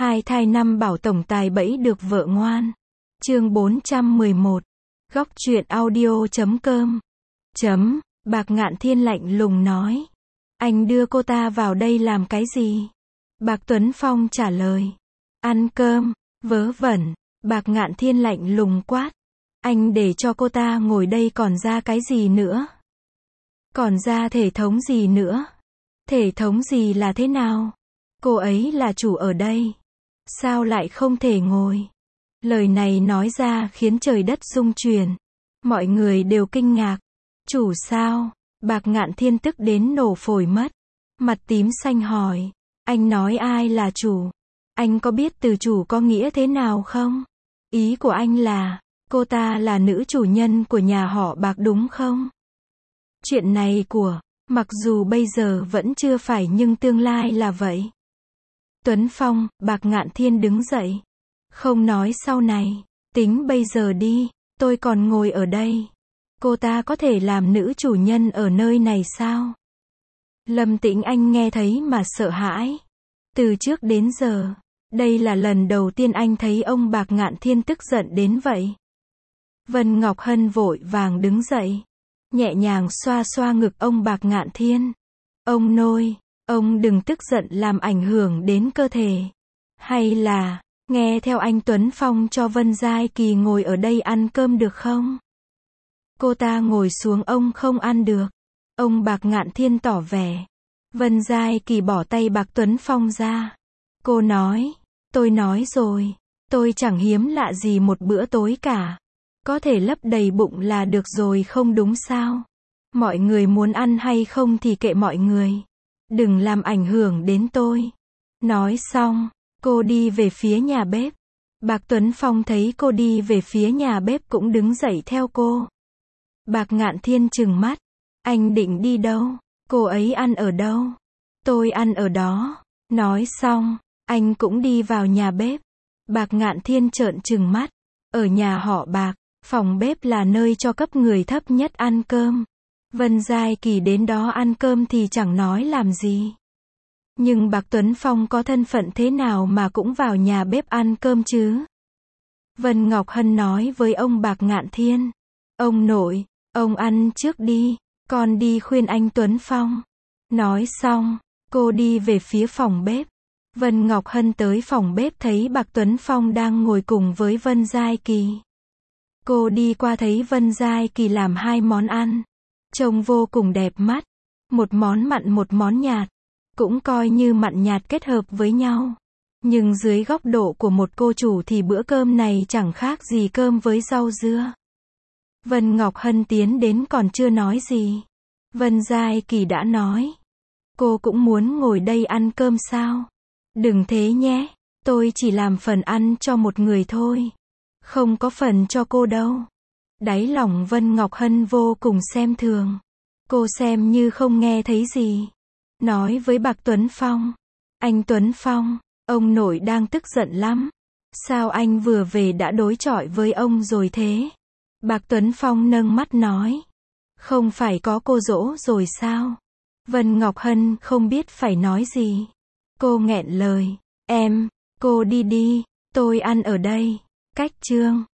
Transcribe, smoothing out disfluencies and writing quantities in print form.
Hai thai năm bảo tổng tài bẫy được vợ ngoan. Chương 411. Góc truyện audio.com. Bạc Ngạn Thiên lạnh lùng nói. Anh đưa cô ta vào đây làm cái gì? Bạc Tuấn Phong trả lời. Ăn cơm. Vớ vẩn. Bạc Ngạn Thiên lạnh lùng quát. Anh để cho cô ta ngồi đây còn ra cái gì nữa? Còn ra thể thống gì nữa? Thể thống gì là thế nào? Cô ấy là chủ ở đây. Sao lại không thể ngồi? Lời này nói ra khiến trời đất rung chuyển. Mọi người đều kinh ngạc. Chủ sao? Bạc Ngạn Thiên tức đến nổ phổi mất. Mặt tím xanh hỏi. Anh nói ai là chủ? Anh có biết từ chủ có nghĩa thế nào không? Ý của anh là, cô ta là nữ chủ nhân của nhà họ Bạc đúng không? Chuyện này mặc dù bây giờ vẫn chưa phải nhưng tương lai là vậy. Tuấn Phong, Bạc Ngạn Thiên đứng dậy. Không nói sau này, tính bây giờ đi, tôi còn ngồi ở đây. Cô ta có thể làm nữ chủ nhân ở nơi này sao? Lâm Tĩnh Anh nghe thấy mà sợ hãi. Từ trước đến giờ, đây là lần đầu tiên anh thấy ông Bạc Ngạn Thiên tức giận đến vậy. Vân Ngọc Hân vội vàng đứng dậy, nhẹ nhàng xoa xoa ngực ông Bạc Ngạn Thiên. Ông nội, ông đừng tức giận làm ảnh hưởng đến cơ thể. Hay là, nghe theo anh Tuấn Phong cho Vân Giai Kỳ ngồi ở đây ăn cơm được không? Cô ta ngồi xuống ông không ăn được. Ông Bạc Ngạn Thiên tỏ vẻ. Vân Giai Kỳ bỏ tay Bạc Tuấn Phong ra. Cô nói, tôi nói rồi, tôi chẳng hiếm lạ gì một bữa tối cả. Có thể lấp đầy bụng là được rồi không đúng sao? Mọi người muốn ăn hay không thì kệ mọi người. Đừng làm ảnh hưởng đến tôi. Nói xong, cô đi về phía nhà bếp. Bạc Tuấn Phong thấy cô đi về phía nhà bếp cũng đứng dậy theo cô. Bạc Ngạn Thiên trừng mắt. Anh định đi đâu? Cô ấy ăn ở đâu? Tôi ăn ở đó. Nói xong, anh cũng đi vào nhà bếp. Bạc Ngạn Thiên trợn trừng mắt. Ở nhà họ Bạc, phòng bếp là nơi cho cấp người thấp nhất ăn cơm. Vân Giai Kỳ đến đó ăn cơm thì chẳng nói làm gì. Nhưng Bạc Tuấn Phong có thân phận thế nào mà cũng vào nhà bếp ăn cơm chứ? Vân Ngọc Hân nói với ông Bạc Ngạn Thiên. Ông nội, ông ăn trước đi, con đi khuyên anh Tuấn Phong. Nói xong, cô đi về phía phòng bếp. Vân Ngọc Hân tới phòng bếp thấy Bạc Tuấn Phong đang ngồi cùng với Vân Giai Kỳ. Cô đi qua thấy Vân Giai Kỳ làm hai món ăn. Trông vô cùng đẹp mắt. Một món mặn một món nhạt. Cũng coi như mặn nhạt kết hợp với nhau. Nhưng dưới góc độ của một cô chủ thì bữa cơm này chẳng khác gì cơm với rau dưa. Vân Ngọc Hân tiến đến còn chưa nói gì. Vân Giai Kỳ đã nói. Cô cũng muốn ngồi đây ăn cơm sao? Đừng thế nhé. Tôi chỉ làm phần ăn cho một người thôi. Không có phần cho cô đâu. Đáy lòng Vân Ngọc Hân vô cùng xem thường. Cô xem như không nghe thấy gì. Nói với Bạc Tuấn Phong. Anh Tuấn Phong, ông nội đang tức giận lắm. Sao anh vừa về đã đối chọi với ông rồi thế? Bạc Tuấn Phong nâng mắt nói. Không phải có cô dỗ rồi sao? Vân Ngọc Hân không biết phải nói gì. Cô nghẹn lời. Cô đi đi, tôi ăn ở đây. Cách chương